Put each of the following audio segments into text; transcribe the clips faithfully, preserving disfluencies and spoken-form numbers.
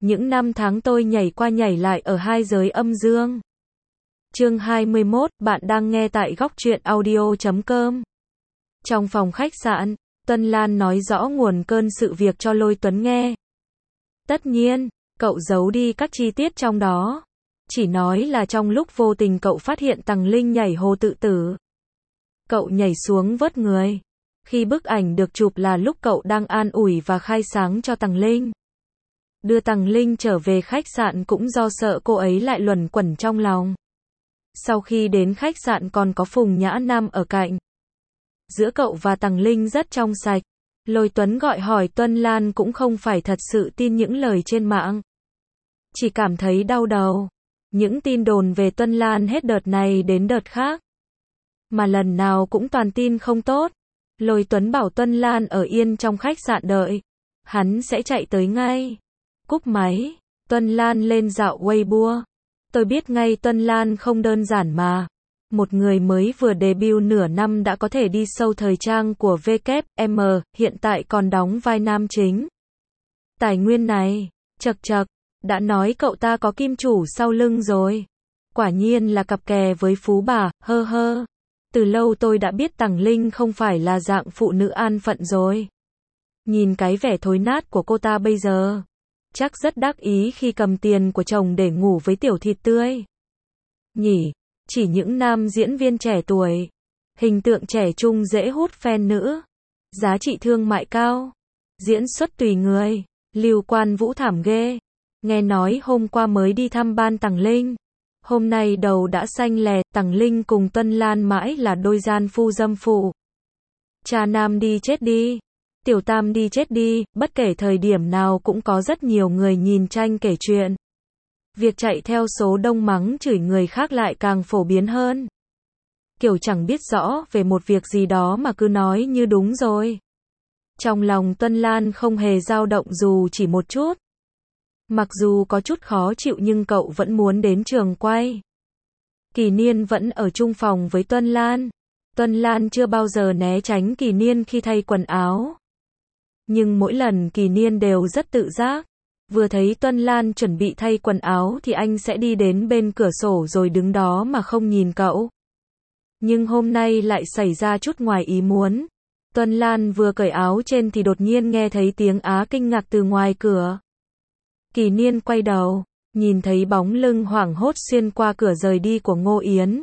Những năm tháng tôi nhảy qua nhảy lại ở hai giới âm dương. Chương hai mươi mốt, bạn đang nghe tại góc truyện audio chấm com. Trong phòng khách sạn, Tuân Lan nói rõ nguồn cơn sự việc cho Lôi Tuấn nghe. Tất nhiên, cậu giấu đi các chi tiết trong đó. Chỉ nói là trong lúc vô tình cậu phát hiện Tằng Linh nhảy hồ tự tử. Cậu nhảy xuống vớt người. Khi bức ảnh được chụp là lúc cậu đang an ủi và khai sáng cho Tằng Linh. Đưa Tằng Linh trở về khách sạn cũng do sợ cô ấy lại luẩn quẩn trong lòng. Sau khi đến khách sạn còn có Phùng Nhã Nam ở cạnh. Giữa cậu và Tằng Linh rất trong sạch. Lôi Tuấn gọi hỏi Tuân Lan cũng không phải thật sự tin những lời trên mạng. Chỉ cảm thấy đau đầu. Những tin đồn về Tuân Lan hết đợt này đến đợt khác. Mà lần nào cũng toàn tin không tốt. Lôi Tuấn bảo Tuân Lan ở yên trong khách sạn đợi. Hắn sẽ chạy tới ngay. Cúp máy, Tuân Lan lên dạo Weibo. Tôi biết ngay Tuân Lan không đơn giản mà. Một người mới vừa debut nửa năm đã có thể đi sâu thời trang của vê kép em, hiện tại còn đóng vai nam chính. Tài nguyên này, chật chật, đã nói cậu ta có kim chủ sau lưng rồi. Quả nhiên là cặp kè với phú bà, hơ hơ. Từ lâu tôi đã biết Tằng Linh không phải là dạng phụ nữ an phận rồi. Nhìn cái vẻ thối nát của cô ta bây giờ. Chắc rất đắc ý khi cầm tiền của chồng để ngủ với tiểu thịt tươi. Nhỉ, chỉ những nam diễn viên trẻ tuổi. Hình tượng trẻ trung dễ hút fan nữ. Giá trị thương mại cao. Diễn xuất tùy người. Lưu Quan Vũ thảm ghê. Nghe nói hôm qua mới đi thăm ban Tằng Linh. Hôm nay đầu đã xanh lè, Tằng Linh cùng Tuân Lan mãi là đôi gian phu dâm phụ. Cha nam đi chết đi. Tiểu tam đi chết đi, bất kể thời điểm nào cũng có rất nhiều người nhìn tranh kể chuyện. Việc chạy theo số đông mắng chửi người khác lại càng phổ biến hơn. Kiểu chẳng biết rõ về một việc gì đó mà cứ nói như đúng rồi. Trong lòng Tuân Lan không hề dao động dù chỉ một chút. Mặc dù có chút khó chịu nhưng cậu vẫn muốn đến trường quay. Kỳ Niên vẫn ở chung phòng với Tuân Lan. Tuân Lan chưa bao giờ né tránh Kỳ Niên khi thay quần áo. Nhưng mỗi lần Kỳ Niên đều rất tự giác. Vừa thấy Tuân Lan chuẩn bị thay quần áo thì anh sẽ đi đến bên cửa sổ rồi đứng đó mà không nhìn cậu. Nhưng hôm nay lại xảy ra chút ngoài ý muốn. Tuân Lan vừa cởi áo trên thì đột nhiên nghe thấy tiếng á kinh ngạc từ ngoài cửa. Kỳ Niên quay đầu, nhìn thấy bóng lưng hoảng hốt xuyên qua cửa rời đi của Ngô Yến.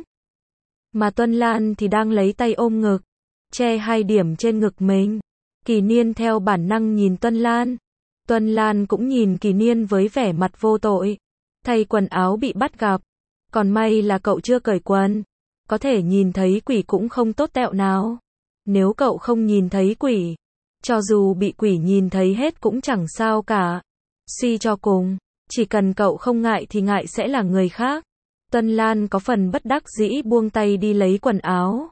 Mà Tuân Lan thì đang lấy tay ôm ngực, che hai điểm trên ngực mình. Kỳ Niên theo bản năng nhìn Tuân Lan. Tuân Lan cũng nhìn Kỳ Niên với vẻ mặt vô tội. Thay quần áo bị bắt gặp. Còn may là cậu chưa cởi quần. Có thể nhìn thấy quỷ cũng không tốt tẹo nào. Nếu cậu không nhìn thấy quỷ, cho dù bị quỷ nhìn thấy hết cũng chẳng sao cả. Suy cho cùng, chỉ cần cậu không ngại thì ngại sẽ là người khác. Tuân Lan có phần bất đắc dĩ buông tay đi lấy quần áo.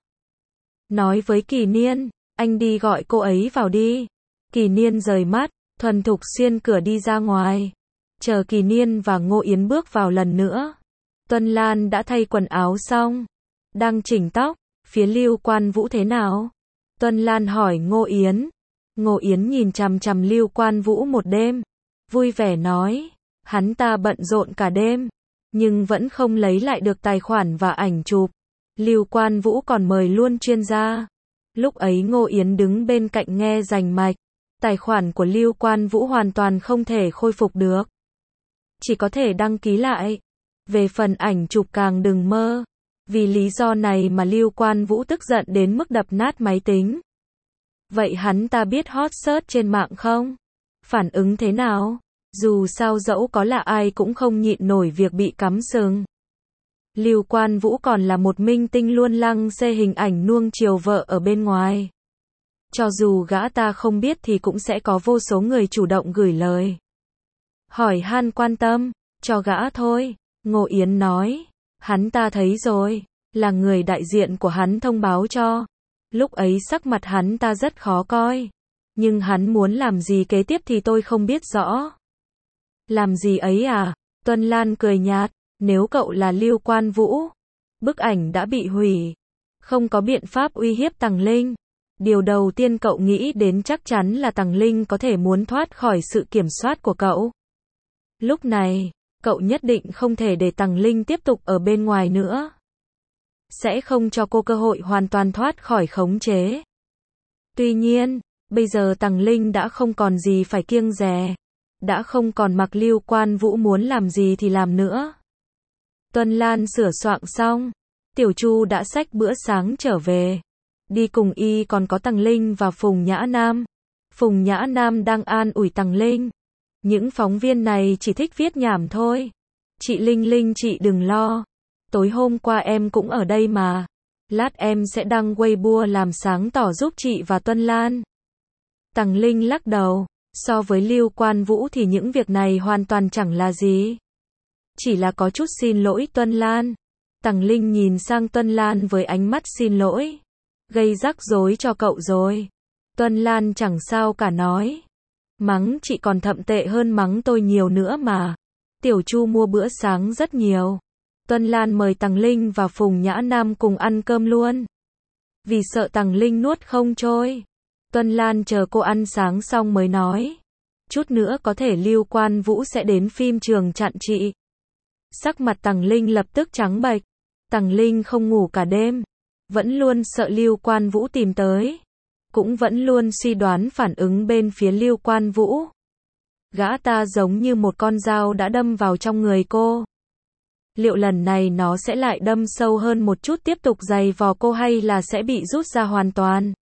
Nói với Kỳ Niên, anh đi gọi cô ấy vào đi. Kỳ Niên rời mắt, thuần thục xuyên cửa đi ra ngoài. Chờ Kỳ Niên và Ngô Yến bước vào lần nữa. Tuân Lan đã thay quần áo xong. Đang chỉnh tóc, phía Lưu Quan Vũ thế nào? Tuân Lan hỏi Ngô Yến. Ngô Yến nhìn chằm chằm Lưu Quan Vũ một đêm. Vui vẻ nói, hắn ta bận rộn cả đêm, nhưng vẫn không lấy lại được tài khoản và ảnh chụp. Lưu Quan Vũ còn mời luôn chuyên gia. Lúc ấy Ngô Yến đứng bên cạnh nghe rành mạch. Tài khoản của Lưu Quan Vũ hoàn toàn không thể khôi phục được. Chỉ có thể đăng ký lại. Về phần ảnh chụp càng đừng mơ. Vì lý do này mà Lưu Quan Vũ tức giận đến mức đập nát máy tính. Vậy hắn ta biết hot search trên mạng không? Phản ứng thế nào? Dù sao dẫu có là ai cũng không nhịn nổi việc bị cắm sừng. Lưu Quan Vũ còn là một minh tinh luôn lăng xê hình ảnh nuông chiều vợ ở bên ngoài. Cho dù gã ta không biết thì cũng sẽ có vô số người chủ động gửi lời hỏi han quan tâm, cho gã thôi. Ngô Yến nói, hắn ta thấy rồi, là người đại diện của hắn thông báo cho. Lúc ấy sắc mặt hắn ta rất khó coi. Nhưng hắn muốn làm gì kế tiếp thì tôi không biết rõ. Làm gì ấy à? Tuân Lan cười nhạt, nếu cậu là Lưu Quan Vũ, bức ảnh đã bị hủy, không có biện pháp uy hiếp Tằng Linh. Điều đầu tiên cậu nghĩ đến chắc chắn là Tằng Linh có thể muốn thoát khỏi sự kiểm soát của cậu. Lúc này, cậu nhất định không thể để Tằng Linh tiếp tục ở bên ngoài nữa. Sẽ không cho cô cơ hội hoàn toàn thoát khỏi khống chế. Tuy nhiên, bây giờ Tằng Linh đã không còn gì phải kiêng dè. Đã không còn mặc Lưu Quan Vũ muốn làm gì thì làm nữa. Tuân Lan sửa soạn xong. Tiểu Chu đã xách bữa sáng trở về. Đi cùng y còn có Tằng Linh và Phùng Nhã Nam. Phùng Nhã Nam đang an ủi Tằng Linh. Những phóng viên này chỉ thích viết nhảm thôi. Chị Linh Linh chị đừng lo. Tối hôm qua em cũng ở đây mà. Lát em sẽ đăng Weibo làm sáng tỏ giúp chị và Tuân Lan. Tằng Linh lắc đầu. So với Lưu Quan Vũ thì những việc này hoàn toàn chẳng là gì. Chỉ là có chút xin lỗi Tuân Lan. Tằng Linh nhìn sang Tuân Lan với ánh mắt xin lỗi. Gây rắc rối cho cậu rồi. Tuân Lan chẳng sao cả nói. Mắng chị còn thậm tệ hơn mắng tôi nhiều nữa mà. Tiểu Chu mua bữa sáng rất nhiều. Tuân Lan mời Tằng Linh và Phùng Nhã Nam cùng ăn cơm luôn. Vì sợ Tằng Linh nuốt không trôi. Tuân Lan chờ cô ăn sáng xong mới nói. Chút nữa có thể Lưu Quan Vũ sẽ đến phim trường chặn chị. Sắc mặt Tằng Linh lập tức trắng bệch. Tằng Linh không ngủ cả đêm. Vẫn luôn sợ Lưu Quan Vũ tìm tới. Cũng vẫn luôn suy đoán phản ứng bên phía Lưu Quan Vũ. Gã ta giống như một con dao đã đâm vào trong người cô. Liệu lần này nó sẽ lại đâm sâu hơn một chút tiếp tục giày vò cô hay là sẽ bị rút ra hoàn toàn?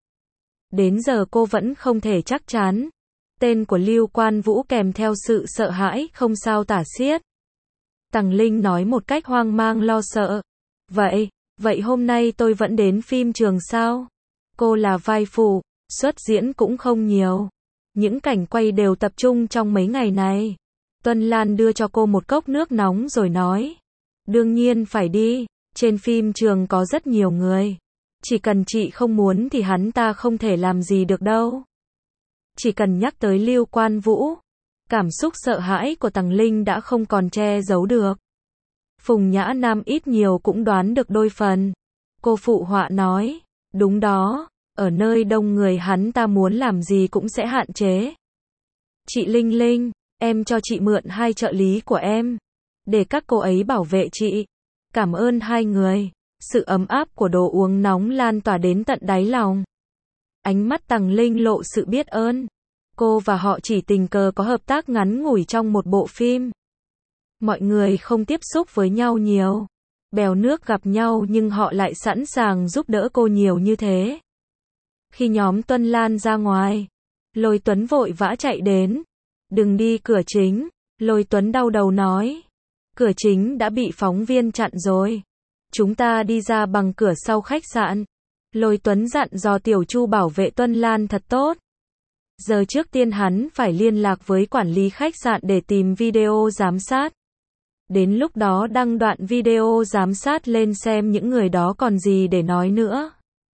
Đến giờ cô vẫn không thể chắc chắn. Tên của Lưu Quan Vũ kèm theo sự sợ hãi không sao tả xiết. Tằng Linh nói một cách hoang mang lo sợ. Vậy, vậy hôm nay tôi vẫn đến phim trường sao? Cô là vai phụ, xuất diễn cũng không nhiều. Những cảnh quay đều tập trung trong mấy ngày này. Tuân Lan đưa cho cô một cốc nước nóng rồi nói. Đương nhiên phải đi, trên phim trường có rất nhiều người. Chỉ cần chị không muốn thì hắn ta không thể làm gì được đâu. Chỉ cần nhắc tới Lưu Quan Vũ, cảm xúc sợ hãi của Tằng Linh đã không còn che giấu được. Phùng Nhã Nam ít nhiều cũng đoán được đôi phần. Cô phụ họa nói, đúng đó, ở nơi đông người hắn ta muốn làm gì cũng sẽ hạn chế. Chị Linh Linh, em cho chị mượn hai trợ lý của em, để các cô ấy bảo vệ chị. Cảm ơn hai người. Sự ấm áp của đồ uống nóng lan tỏa đến tận đáy lòng. Ánh mắt Tằng Linh lộ sự biết ơn. Cô và họ chỉ tình cờ có hợp tác ngắn ngủi trong một bộ phim. Mọi người không tiếp xúc với nhau nhiều. Bèo nước gặp nhau nhưng họ lại sẵn sàng giúp đỡ cô nhiều như thế. Khi nhóm Tuân Lan ra ngoài, Lôi Tuấn vội vã chạy đến. Đừng đi cửa chính, Lôi Tuấn đau đầu nói. Cửa chính đã bị phóng viên chặn rồi. Chúng ta đi ra bằng cửa sau khách sạn. Lôi Tuấn dặn dò Tiểu Chu bảo vệ Tuân Lan thật tốt. Giờ trước tiên hắn phải liên lạc với quản lý khách sạn để tìm video giám sát. Đến lúc đó đăng đoạn video giám sát lên xem những người đó còn gì để nói nữa.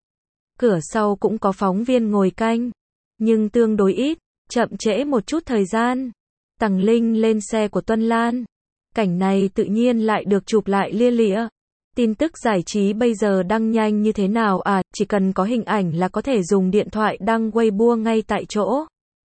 Cửa sau cũng có phóng viên ngồi canh, nhưng tương đối ít, chậm trễ một chút thời gian. Tằng Linh lên xe của Tuân Lan. Cảnh này tự nhiên lại được chụp lại lia lịa. Tin tức giải trí bây giờ đăng nhanh như thế nào à, chỉ cần có hình ảnh là có thể dùng điện thoại đăng Weibo ngay tại chỗ.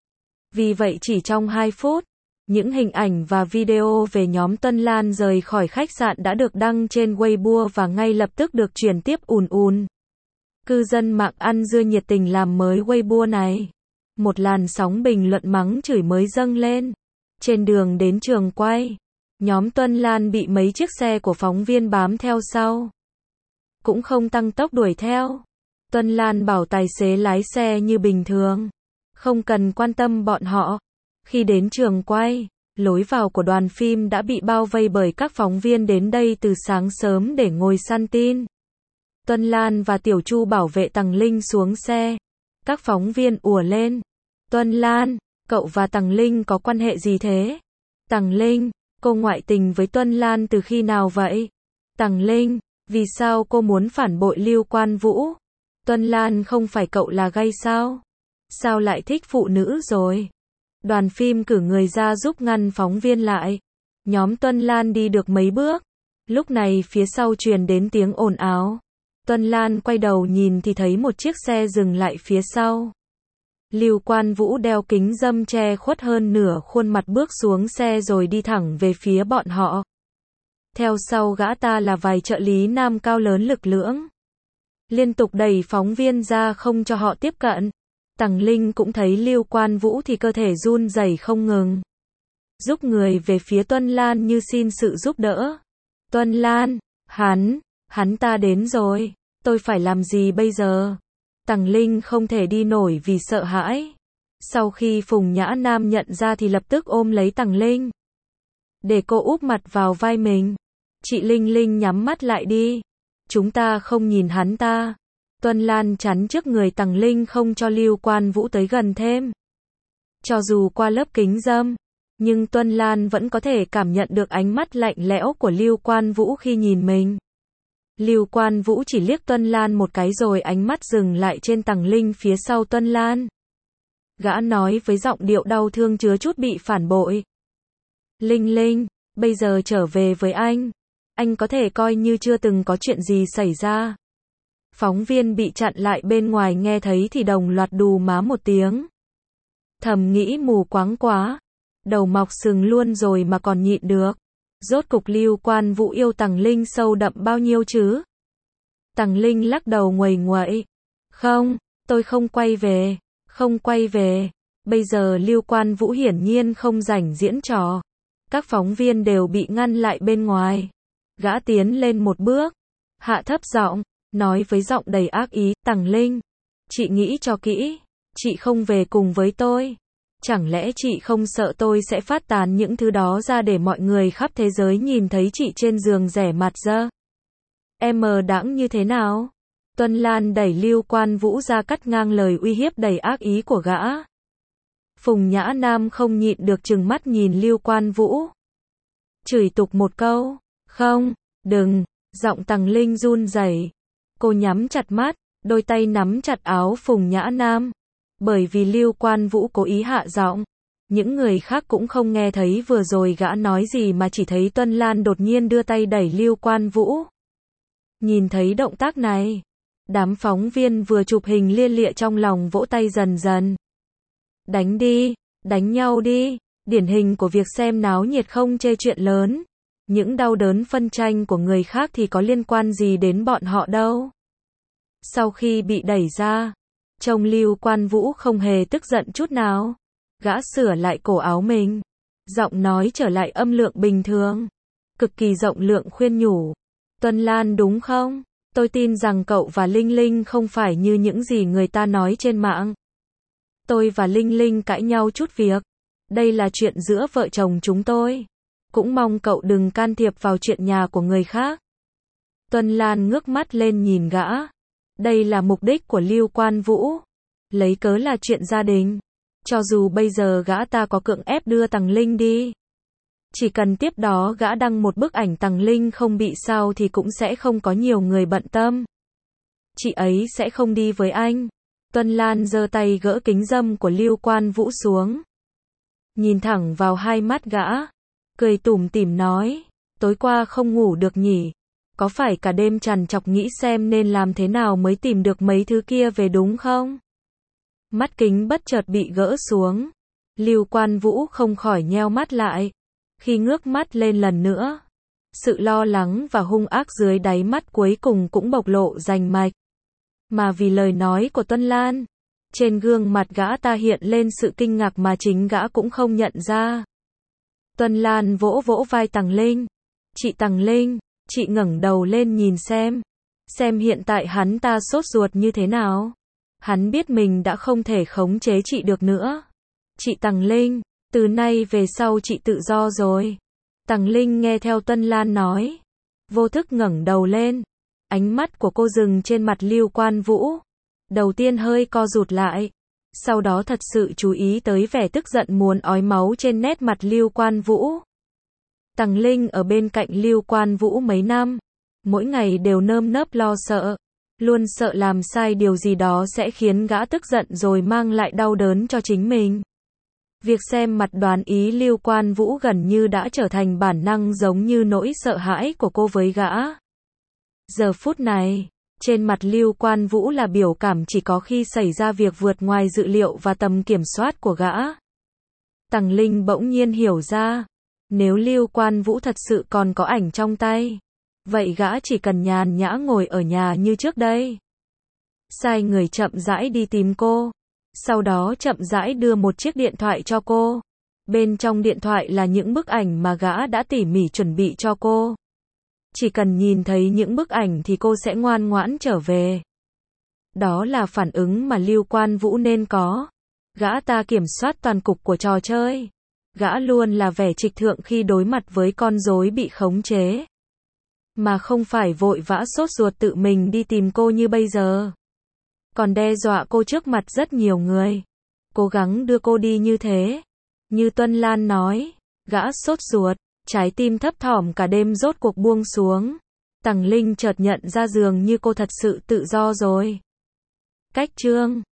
Vì vậy chỉ trong hai phút, những hình ảnh và video về nhóm Tuân Lan rời khỏi khách sạn đã được đăng trên Weibo và ngay lập tức được truyền tiếp ùn ùn. Cư dân mạng ăn dưa nhiệt tình làm mới Weibo này. Một làn sóng bình luận mắng chửi mới dâng lên. Trên đường đến trường quay, nhóm Tuân Lan bị mấy chiếc xe của phóng viên bám theo sau. Cũng không tăng tốc đuổi theo. Tuân Lan bảo tài xế lái xe như bình thường. Không cần quan tâm bọn họ. Khi đến trường quay, lối vào của đoàn phim đã bị bao vây bởi các phóng viên đến đây từ sáng sớm để ngồi săn tin. Tuân Lan và Tiểu Chu bảo vệ Tằng Linh xuống xe. Các phóng viên ùa lên. Tuân Lan, cậu và Tằng Linh có quan hệ gì thế? Tằng Linh, cô ngoại tình với Tuân Lan từ khi nào vậy? Tằng Linh, vì sao cô muốn phản bội Lưu Quan Vũ? Tuân Lan không phải cậu là gay sao? Sao lại thích phụ nữ rồi? Đoàn phim cử người ra giúp ngăn phóng viên lại. Nhóm Tuân Lan đi được mấy bước. Lúc này phía sau truyền đến tiếng ồn ào. Tuân Lan quay đầu nhìn thì thấy một chiếc xe dừng lại phía sau. Lưu Quan Vũ đeo kính râm che khuất hơn nửa khuôn mặt bước xuống xe rồi đi thẳng về phía bọn họ. Theo sau gã ta là vài trợ lý nam cao lớn lực lưỡng. Liên tục đẩy phóng viên ra không cho họ tiếp cận. Tằng Linh cũng thấy Lưu Quan Vũ thì cơ thể run rẩy không ngừng. Giúp người về phía Tuân Lan như xin sự giúp đỡ. Tuân Lan, hắn, hắn ta đến rồi, tôi phải làm gì bây giờ? Tằng Linh không thể đi nổi vì sợ hãi. Sau khi Phùng Nhã Nam nhận ra thì lập tức ôm lấy Tằng Linh. Để cô úp mặt vào vai mình. Chị Linh Linh nhắm mắt lại đi. Chúng ta không nhìn hắn ta. Tuân Lan chắn trước người Tằng Linh không cho Lưu Quan Vũ tới gần thêm. Cho dù qua lớp kính râm, nhưng Tuân Lan vẫn có thể cảm nhận được ánh mắt lạnh lẽo của Lưu Quan Vũ khi nhìn mình. Lưu Quan Vũ chỉ liếc Tuân Lan một cái rồi ánh mắt dừng lại trên Tằng Linh phía sau Tuân Lan. Gã nói với giọng điệu đau thương chứa chút bị phản bội. Linh Linh, bây giờ trở về với anh. Anh có thể coi như chưa từng có chuyện gì xảy ra. Phóng viên bị chặn lại bên ngoài nghe thấy thì đồng loạt đù má một tiếng. Thầm nghĩ mù quáng quá. Đầu mọc sừng luôn rồi mà còn nhịn được. Rốt cục Lưu Quan Vũ yêu Tằng Linh sâu đậm bao nhiêu chứ? Tằng Linh lắc đầu nguầy nguậy. Không, tôi không quay về, không quay về. Bây giờ Lưu Quan Vũ hiển nhiên không rảnh diễn trò. Các phóng viên đều bị ngăn lại bên ngoài. Gã tiến lên một bước, hạ thấp giọng, nói với giọng đầy ác ý, Tằng Linh, chị nghĩ cho kỹ, chị không về cùng với tôi. Chẳng lẽ chị không sợ tôi sẽ phát tán những thứ đó ra để mọi người khắp thế giới nhìn thấy chị trên giường rẻ mạt dơ? Em mờ đãng như thế nào? Tuân Lan đẩy Lưu Quan Vũ ra cắt ngang lời uy hiếp đầy ác ý của gã. Phùng Nhã Nam không nhịn được trừng mắt nhìn Lưu Quan Vũ. Chửi tục một câu, không, đừng, giọng Tằng Linh run rẩy. Cô nhắm chặt mắt, đôi tay nắm chặt áo Phùng Nhã Nam. Bởi vì Lưu Quan Vũ cố ý hạ giọng. Những người khác cũng không nghe thấy vừa rồi gã nói gì mà chỉ thấy Tuân Lan đột nhiên đưa tay đẩy Lưu Quan Vũ. Nhìn thấy động tác này, đám phóng viên vừa chụp hình lia lịa trong lòng vỗ tay dần dần. Đánh đi, đánh nhau đi, điển hình của việc xem náo nhiệt không chê chuyện lớn. Những đau đớn phân tranh của người khác thì có liên quan gì đến bọn họ đâu. Sau khi bị đẩy ra, trông Lưu Quan Vũ không hề tức giận chút nào. Gã sửa lại cổ áo mình. Giọng nói trở lại âm lượng bình thường. Cực kỳ rộng lượng khuyên nhủ. Tuân Lan đúng không? Tôi tin rằng cậu và Linh Linh không phải như những gì người ta nói trên mạng. Tôi và Linh Linh cãi nhau chút việc. Đây là chuyện giữa vợ chồng chúng tôi. Cũng mong cậu đừng can thiệp vào chuyện nhà của người khác. Tuân Lan ngước mắt lên nhìn gã. Đây là mục đích của Lưu Quan Vũ. Lấy cớ là chuyện gia đình. Cho dù bây giờ gã ta có cưỡng ép đưa Tằng Linh đi. Chỉ cần tiếp đó gã đăng một bức ảnh Tằng Linh không bị sao thì cũng sẽ không có nhiều người bận tâm. Chị ấy sẽ không đi với anh. Tuân Lan giơ tay gỡ kính râm của Lưu Quan Vũ xuống. Nhìn thẳng vào hai mắt gã. Cười tủm tỉm nói. Tối qua không ngủ được nhỉ? Có phải cả đêm trằn trọc nghĩ xem nên làm thế nào mới tìm được mấy thứ kia về đúng không? Mắt kính bất chợt bị gỡ xuống. Lưu Quan Vũ không khỏi nheo mắt lại. Khi ngước mắt lên lần nữa, sự lo lắng và hung ác dưới đáy mắt cuối cùng cũng bộc lộ rành mạch. Mà vì lời nói của Tuân Lan, trên gương mặt gã ta hiện lên sự kinh ngạc mà chính gã cũng không nhận ra. Tuân Lan vỗ vỗ vai Tằng Linh. Chị Tằng Linh, chị ngẩng đầu lên nhìn xem. Xem hiện tại hắn ta sốt ruột như thế nào. Hắn biết mình đã không thể khống chế chị được nữa. Chị Tằng Linh, từ nay về sau chị tự do rồi. Tằng Linh nghe theo Tuân Lan nói. Vô thức ngẩng đầu lên. Ánh mắt của cô dừng trên mặt Lưu Quan Vũ. Đầu tiên hơi co rụt lại. Sau đó thật sự chú ý tới vẻ tức giận muốn ói máu trên nét mặt Lưu Quan Vũ. Tằng Linh ở bên cạnh Lưu Quan Vũ mấy năm. Mỗi ngày đều nơm nớp lo sợ. Luôn sợ làm sai điều gì đó sẽ khiến gã tức giận rồi mang lại đau đớn cho chính mình. Việc xem mặt đoán ý Lưu Quan Vũ gần như đã trở thành bản năng giống như nỗi sợ hãi của cô với gã. Giờ phút này, Trên mặt Lưu Quan Vũ là biểu cảm chỉ có khi xảy ra việc vượt ngoài dự liệu và tầm kiểm soát của gã. Tằng Linh bỗng nhiên hiểu ra, nếu Lưu Quan Vũ thật sự còn có ảnh trong tay, vậy gã chỉ cần nhàn nhã ngồi ở nhà như trước đây. Sai người chậm rãi đi tìm cô, sau đó chậm rãi đưa một chiếc điện thoại cho cô. Bên trong điện thoại là những bức ảnh mà gã đã tỉ mỉ chuẩn bị cho cô. Chỉ cần nhìn thấy những bức ảnh thì cô sẽ ngoan ngoãn trở về. Đó là phản ứng mà Lưu Quan Vũ nên có. Gã ta kiểm soát toàn cục của trò chơi. Gã luôn là vẻ trịch thượng khi đối mặt với con rối bị khống chế. Mà không phải vội vã sốt ruột tự mình đi tìm cô như bây giờ. Còn đe dọa cô trước mặt rất nhiều người. Cố gắng đưa cô đi như thế. Như Tuân Lan nói, gã sốt ruột, trái tim thấp thỏm cả đêm rốt cuộc buông xuống. Tằng Linh chợt nhận ra dường như cô thật sự tự do rồi. Cách chương